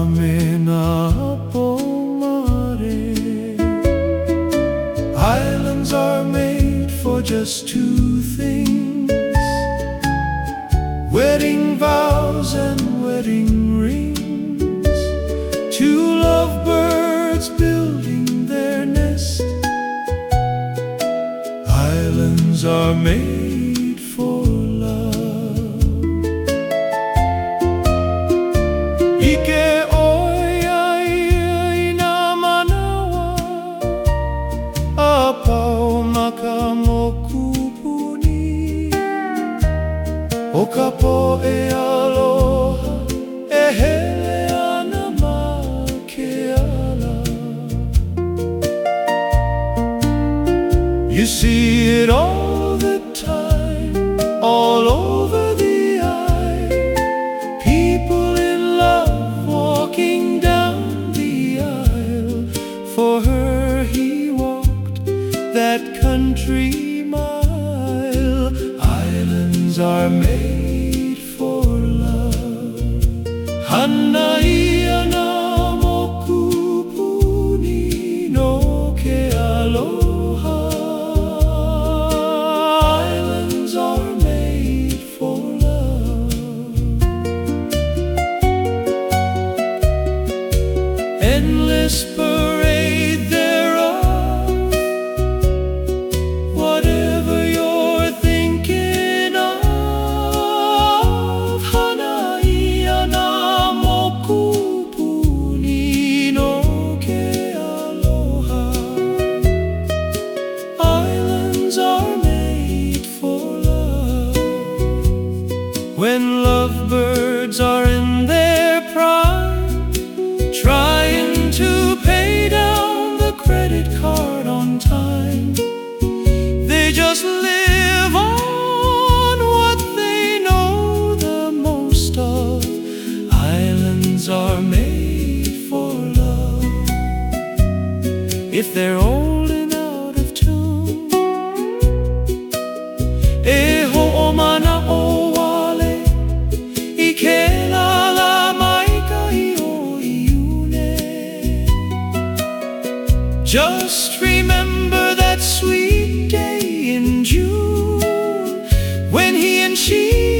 Islands are made for just two things: wedding vows and wedding rings. Two lovebirds building their nest. Islands are made for love. Ike oia na manawa, apau makamokupuni. O ka po'e aloha, e hele ana ma ke ala. You see it all the time, all over the aisle. People in love walking down the aisle. For her he walked that country mile. Islands are made for love. Hanaia na mokupuni no ke aloha. Islands are made for love. Endless parade thereof. Whatever you're thinking of, Hanaia na mokupuni no ke aloha. Islands are made for love. When lovebirds are in their prime, trying to pay down the credit card on time, they just live on what they know the most of. Islands are made for love. If they're old and out of tune, e ho'o mana o wale, I ke lala maikai o iune. Just remember that sweet day in June when he and she